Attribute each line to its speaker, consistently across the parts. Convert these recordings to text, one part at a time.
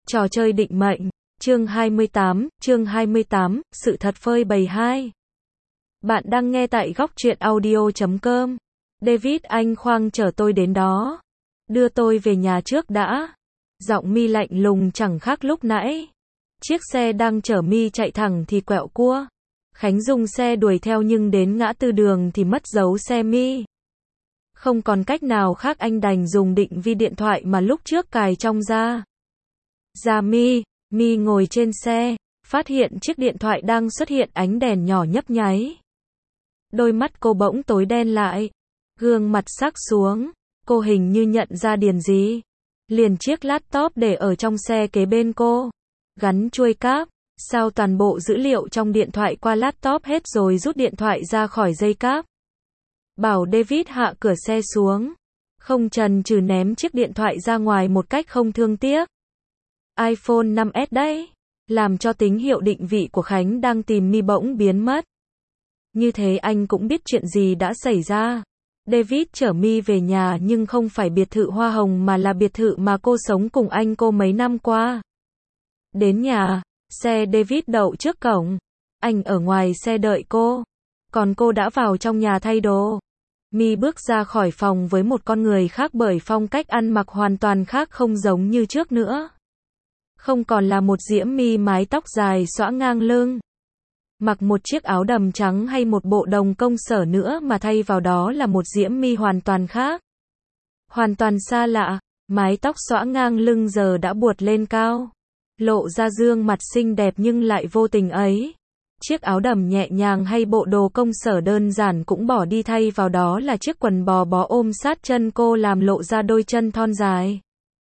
Speaker 1: Trò chơi định mệnh, chương 28, sự thật phơi bày 2. Bạn đang nghe tại góc truyện audio.com. David anh khoang chở tôi đến đó. Đưa tôi về nhà trước đã. Giọng Mi lạnh lùng chẳng khác lúc nãy. Chiếc xe đang chở Mi chạy thẳng thì quẹo cua. Khánh dùng xe đuổi theo nhưng đến ngã tư đường thì mất dấu xe Mi. Không còn cách nào khác anh đành dùng định vị điện thoại mà lúc trước cài trong ra Mi ngồi trên xe, phát hiện chiếc điện thoại đang xuất hiện ánh đèn nhỏ nhấp nháy. Đôi mắt cô bỗng tối đen lại, gương mặt sắc xuống, cô hình như nhận ra điều gì. Liền chiếc laptop để ở trong xe kế bên cô, gắn chuôi cáp, sao toàn bộ dữ liệu trong điện thoại qua laptop hết rồi rút điện thoại ra khỏi dây cáp. Bảo David hạ cửa xe xuống, không chần chừ ném chiếc điện thoại ra ngoài một cách không thương tiếc. iPhone 5S đấy, làm cho tín hiệu định vị của Khánh đang tìm Mi bỗng biến mất. Như thế anh cũng biết chuyện gì đã xảy ra. David chở Mi về nhà nhưng không phải biệt thự hoa hồng mà là biệt thự mà cô sống cùng anh cô mấy năm qua. Đến nhà, xe David đậu trước cổng. Anh ở ngoài xe đợi cô, còn cô đã vào trong nhà thay đồ. Mi bước ra khỏi phòng với một con người khác bởi phong cách ăn mặc hoàn toàn khác, không giống như trước nữa. Không còn là một diễm Mi mái tóc dài xõa ngang lưng, mặc một chiếc áo đầm trắng hay một bộ đồng công sở nữa, mà thay vào đó là một diễm Mi hoàn toàn khác. Hoàn toàn xa lạ, mái tóc xõa ngang lưng giờ đã buột lên cao, lộ ra gương mặt xinh đẹp nhưng lại vô tình ấy. Chiếc áo đầm nhẹ nhàng hay bộ đồ công sở đơn giản cũng bỏ đi, thay vào đó là chiếc quần bò bó ôm sát chân cô làm lộ ra đôi chân thon dài,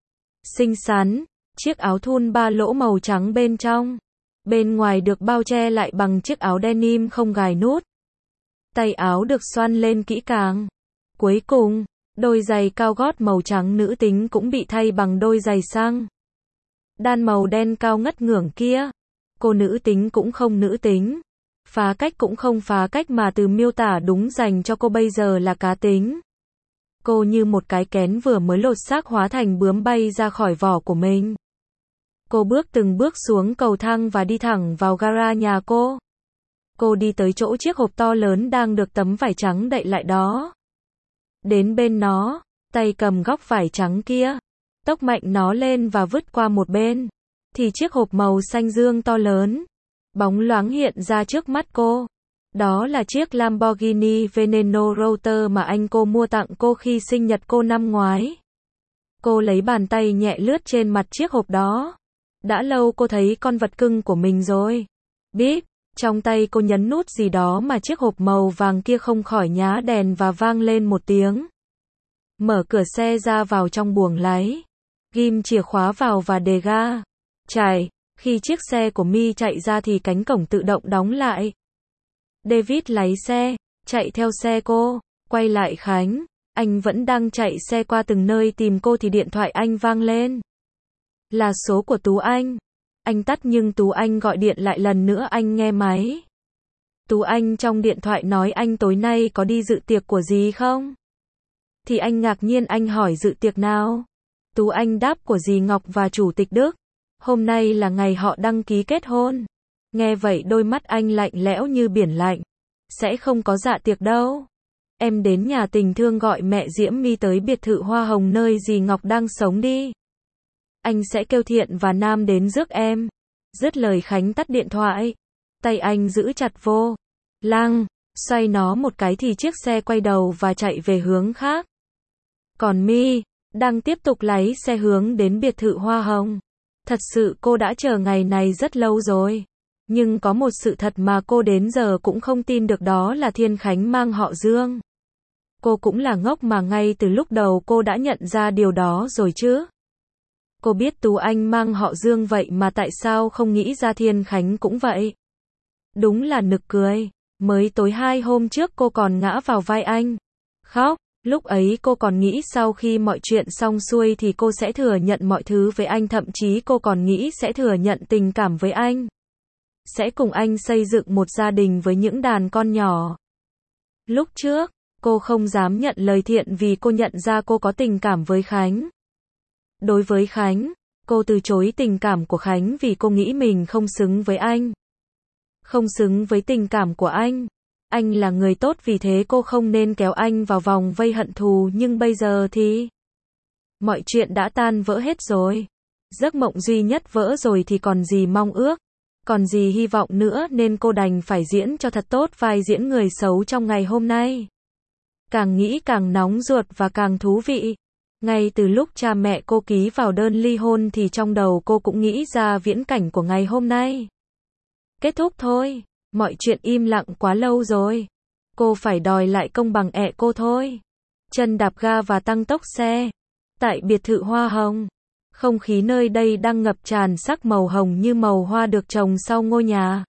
Speaker 1: xinh xắn. Chiếc áo thun ba lỗ màu trắng bên trong, bên ngoài được bao che lại bằng chiếc áo denim không gài nút. Tay áo được xoăn lên kỹ càng. Cuối cùng, đôi giày cao gót màu trắng nữ tính cũng bị thay bằng đôi giày sang đan màu đen cao ngất ngưởng kia. Cô nữ tính cũng không nữ tính, phá cách cũng không phá cách, mà từ miêu tả đúng dành cho cô bây giờ là cá tính. Cô như một cái kén vừa mới lột xác hóa thành bướm bay ra khỏi vỏ của mình. Cô bước từng bước xuống cầu thang và đi thẳng vào gara nhà cô. Cô đi tới chỗ chiếc hộp to lớn đang được tấm vải trắng đậy lại đó. Đến bên nó, tay cầm góc vải trắng kia, tốc mạnh nó lên và vứt qua một bên. Thì chiếc hộp màu xanh dương to lớn, bóng loáng hiện ra trước mắt cô. Đó là chiếc Lamborghini Veneno Router mà anh cô mua tặng cô khi sinh nhật cô năm ngoái. Cô lấy bàn tay nhẹ lướt trên mặt chiếc hộp đó. Đã lâu cô thấy con vật cưng của mình rồi. Bíp, trong tay cô nhấn nút gì đó mà chiếc hộp màu vàng kia không khỏi nhá đèn và vang lên một tiếng. Mở cửa xe ra vào trong buồng lái, ghim chìa khóa vào và đề ga. Chạy, khi chiếc xe của Mi chạy ra thì cánh cổng tự động đóng lại. David lái xe, chạy theo xe cô, quay lại Khánh. Anh vẫn đang chạy xe qua từng nơi tìm cô thì điện thoại anh vang lên. Là số của Tú Anh. Anh tắt nhưng Tú Anh gọi điện lại lần nữa, anh nghe máy. Tú Anh trong điện thoại nói anh tối nay có đi dự tiệc của dì không? Thì anh ngạc nhiên, anh hỏi dự tiệc nào? Tú Anh đáp của dì Ngọc và Chủ tịch Đức. Hôm nay là ngày họ đăng ký kết hôn. Nghe vậy đôi mắt anh lạnh lẽo như biển lạnh. Sẽ không có dạ tiệc đâu. Em đến nhà tình thương gọi mẹ Diễm My tới biệt thự hoa hồng nơi dì Ngọc đang sống đi. Anh sẽ kêu Thiện và Nam đến rước em. Dứt lời Khánh tắt điện thoại. Tay anh giữ chặt vô lăng, xoay nó một cái thì chiếc xe quay đầu và chạy về hướng khác. Còn Mi đang tiếp tục lái xe hướng đến biệt thự hoa hồng. Thật sự cô đã chờ ngày này rất lâu rồi. Nhưng có một sự thật mà cô đến giờ cũng không tin được, đó là Thiên Khánh mang họ Dương. Cô cũng là ngốc mà ngay từ lúc đầu cô đã nhận ra điều đó rồi chứ. Cô biết Tú Anh mang họ Dương vậy mà tại sao không nghĩ ra Thiên Khánh cũng vậy. Đúng là nực cười. Mới tối 2 hôm trước cô còn ngã vào vai anh, khóc. Lúc ấy cô còn nghĩ sau khi mọi chuyện xong xuôi thì cô sẽ thừa nhận mọi thứ với anh, thậm chí cô còn nghĩ sẽ thừa nhận tình cảm với anh. Sẽ cùng anh xây dựng một gia đình với những đàn con nhỏ. Lúc trước, cô không dám nhận lời Thiện vì cô nhận ra cô có tình cảm với Khánh. Đối với Khánh, Cô từ chối tình cảm của Khánh vì cô nghĩ mình không xứng với anh. Không xứng với tình cảm của anh. Anh là người tốt vì thế cô không nên kéo anh vào vòng vây hận thù, nhưng bây giờ thì mọi chuyện đã tan vỡ hết rồi. Giấc mộng duy nhất vỡ rồi thì còn gì mong ước, còn gì hy vọng nữa, nên cô đành phải diễn cho thật tốt vai diễn người xấu trong ngày hôm nay. Càng nghĩ càng nóng ruột và càng thú vị. Ngay từ lúc cha mẹ cô ký vào đơn ly hôn thì trong đầu cô cũng nghĩ ra viễn cảnh của ngày hôm nay. Kết thúc thôi, mọi chuyện im lặng quá lâu rồi. Cô phải đòi lại công bằng cô thôi. Chân đạp ga và tăng tốc xe. Tại biệt thự hoa hồng, không khí nơi đây đang ngập tràn sắc màu hồng như màu hoa được trồng sau ngôi nhà.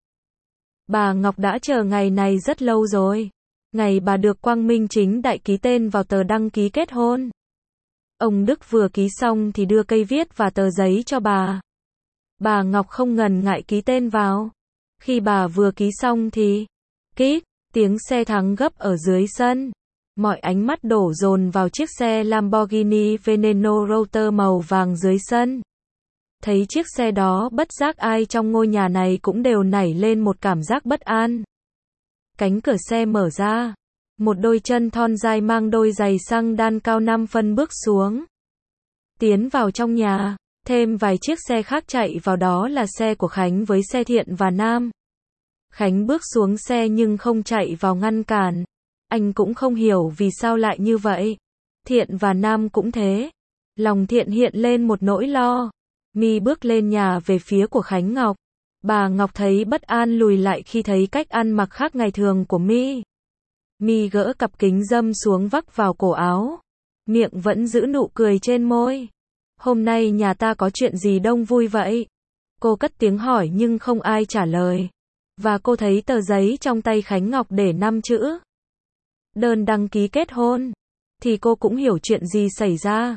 Speaker 1: Bà Ngọc đã chờ ngày này rất lâu rồi. Ngày bà được Quang Minh chính đại ký tên vào tờ đăng ký kết hôn. Ông Đức vừa ký xong thì đưa cây viết và tờ giấy cho bà. Bà Ngọc không ngần ngại ký tên vào. Khi bà vừa ký xong thì kít, tiếng xe thắng gấp ở dưới sân. Mọi ánh mắt đổ dồn vào chiếc xe Lamborghini Veneno Router màu vàng dưới sân. Thấy chiếc xe đó, bất giác ai trong ngôi nhà này cũng đều nảy lên một cảm giác bất an. Cánh cửa xe mở ra. Một đôi chân thon dài mang đôi giày xăng đan cao 5 phân bước xuống. Tiến vào trong nhà. Thêm vài chiếc xe khác chạy vào, đó là xe của Khánh với xe Thiện và Nam. Khánh bước xuống xe nhưng không chạy vào ngăn cản. Anh cũng không hiểu vì sao lại như vậy. Thiện và Nam cũng thế. Lòng Thiện hiện lên một nỗi lo. My bước lên nhà về phía của Khánh Ngọc. Bà Ngọc thấy bất an lùi lại khi thấy cách ăn mặc khác ngày thường của My. My gỡ cặp kính râm xuống vắt vào cổ áo. Miệng vẫn giữ nụ cười trên môi. Hôm nay nhà ta có chuyện gì đông vui vậy? Cô cất tiếng hỏi nhưng không ai trả lời. Và cô thấy tờ giấy trong tay Khánh Ngọc để 5 chữ. Đơn đăng ký kết hôn. Thì cô cũng hiểu chuyện gì xảy ra.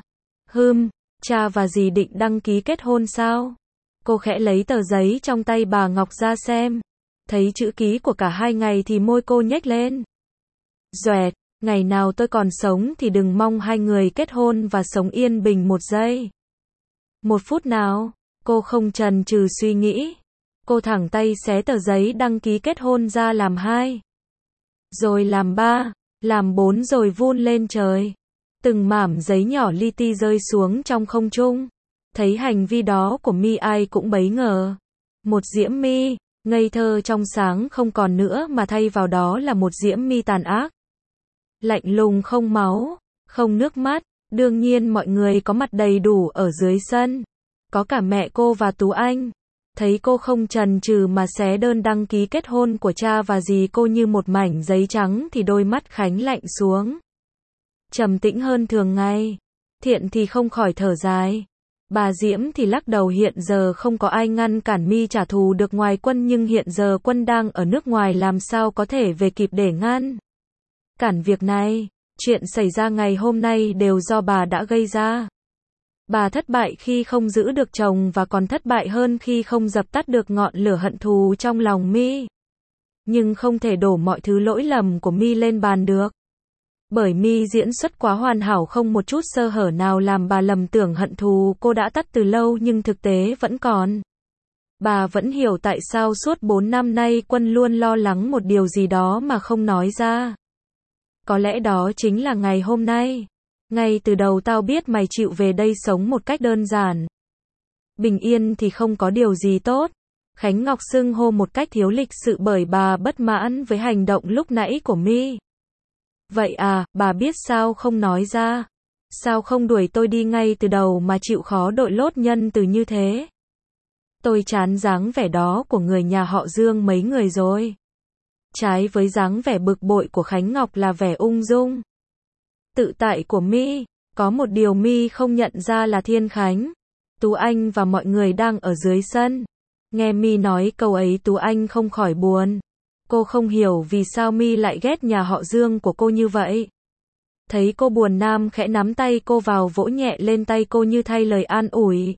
Speaker 1: Cha và dì định đăng ký kết hôn sao? Cô khẽ lấy tờ giấy trong tay bà Ngọc ra xem. Thấy chữ ký của cả hai ngày thì môi cô nhếch lên. Doẹt, ngày nào tôi còn sống thì đừng mong hai người kết hôn và sống yên bình một giây. Một phút nào, cô không chần chừ suy nghĩ. Cô thẳng tay xé tờ giấy đăng ký kết hôn ra làm 2. Rồi làm 3, làm 4 rồi vun lên trời. Từng mảm giấy nhỏ li ti rơi xuống trong không trung. Thấy hành vi đó của My ai cũng bấy ngờ. Một Diễm My, ngây thơ trong sáng không còn nữa mà thay vào đó là một Diễm My tàn ác. Lạnh lùng không máu, không nước mắt. Đương nhiên mọi người có mặt đầy đủ ở dưới sân. Có cả mẹ cô và Tú Anh. Thấy cô không chần chừ mà xé đơn đăng ký kết hôn của cha và dì cô như một mảnh giấy trắng thì đôi mắt Khánh lạnh xuống. Trầm tĩnh hơn thường ngày. Thiện thì không khỏi thở dài. Bà Diễm thì lắc đầu, hiện giờ không có ai ngăn cản My trả thù được ngoài Quân, nhưng hiện giờ Quân đang ở nước ngoài làm sao có thể về kịp để ngăn cản việc này. Chuyện xảy ra ngày hôm nay đều do bà đã gây ra. Bà thất bại khi không giữ được chồng và còn thất bại hơn khi không dập tắt được ngọn lửa hận thù trong lòng My. Nhưng không thể đổ mọi thứ lỗi lầm của My lên bàn được. Bởi My diễn xuất quá hoàn hảo, không một chút sơ hở nào làm bà lầm tưởng hận thù cô đã tắt từ lâu nhưng thực tế vẫn còn. Bà vẫn hiểu tại sao suốt 4 năm nay Quân luôn lo lắng một điều gì đó mà không nói ra. Có lẽ đó chính là ngày hôm nay. Ngay từ đầu tao biết mày chịu về đây sống một cách đơn giản. Bình yên thì không có điều gì tốt. Khánh Ngọc xưng hô một cách thiếu lịch sự bởi bà bất mãn với hành động lúc nãy của My. Vậy à, bà biết sao không nói ra? Sao không đuổi tôi đi ngay từ đầu mà chịu khó đội lốt nhân từ như thế? Tôi chán dáng vẻ đó của người nhà họ Dương mấy người rồi. Trái với dáng vẻ bực bội của Khánh Ngọc là vẻ ung dung, tự tại của My. Có một điều My không nhận ra là Thiên Khánh, Tú Anh và mọi người đang ở dưới sân. Nghe My nói câu ấy Tú Anh không khỏi buồn. Cô không hiểu vì sao My lại ghét nhà họ Dương của cô như vậy. Thấy cô buồn, Nam khẽ nắm tay cô vào, vỗ nhẹ lên tay cô như thay lời an ủi.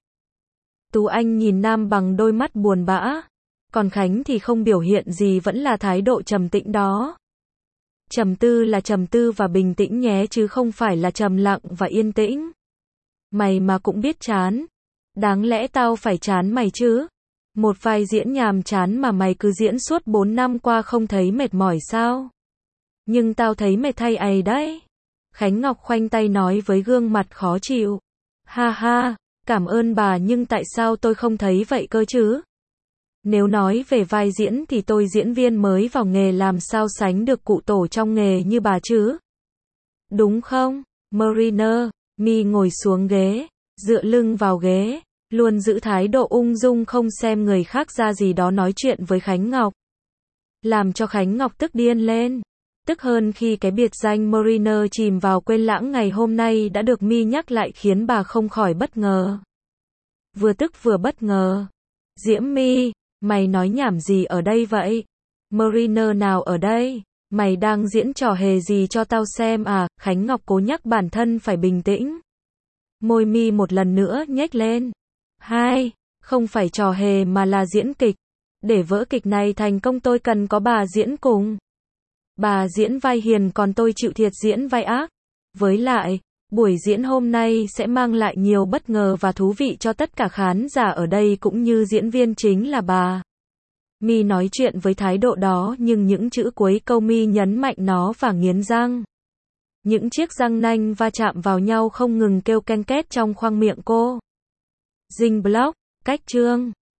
Speaker 1: Tú Anh nhìn Nam bằng đôi mắt buồn bã. Còn Khánh thì không biểu hiện gì, vẫn là thái độ trầm tĩnh đó. Trầm tư là trầm tư và bình tĩnh nhé, chứ không phải là trầm lặng và yên tĩnh. Mày mà cũng biết chán. Đáng lẽ tao phải chán mày chứ? Một vai diễn nhàm chán mà mày cứ diễn suốt 4 năm qua không thấy mệt mỏi sao? Nhưng tao thấy mệt thay ấy đấy. Khánh Ngọc khoanh tay nói với gương mặt khó chịu. Ha ha, cảm ơn bà nhưng tại sao tôi không thấy vậy cơ chứ? Nếu nói về vai diễn thì tôi diễn viên mới vào nghề làm sao sánh được cụ tổ trong nghề như bà chứ? Đúng không, Mariner? Mi ngồi xuống ghế, dựa lưng vào ghế, luôn giữ thái độ ung dung không xem người khác ra gì đó nói chuyện với Khánh Ngọc. Làm cho Khánh Ngọc tức điên lên. Tức hơn khi cái biệt danh Mariner chìm vào quên lãng ngày hôm nay đã được Mi nhắc lại khiến bà không khỏi bất ngờ. Vừa tức vừa bất ngờ. Diễm My, mày nói nhảm gì ở đây vậy? Mariner nào ở đây? Mày đang diễn trò hề gì cho tao xem à? Khánh Ngọc cố nhắc bản thân phải bình tĩnh. Môi Mi một lần nữa nhếch lên. Hai, không phải trò hề mà là diễn kịch. Để vở kịch này thành công tôi cần có bà diễn cùng. Bà diễn vai hiền còn tôi chịu thiệt diễn vai ác. Với lại, buổi diễn hôm nay sẽ mang lại nhiều bất ngờ và thú vị cho tất cả khán giả ở đây cũng như diễn viên chính là bà. Mi nói chuyện với thái độ đó nhưng những chữ cuối câu Mi nhấn mạnh nó và nghiến răng. Những chiếc răng nanh va chạm vào nhau không ngừng kêu ken két trong khoang miệng cô. Dinh block, cách chương.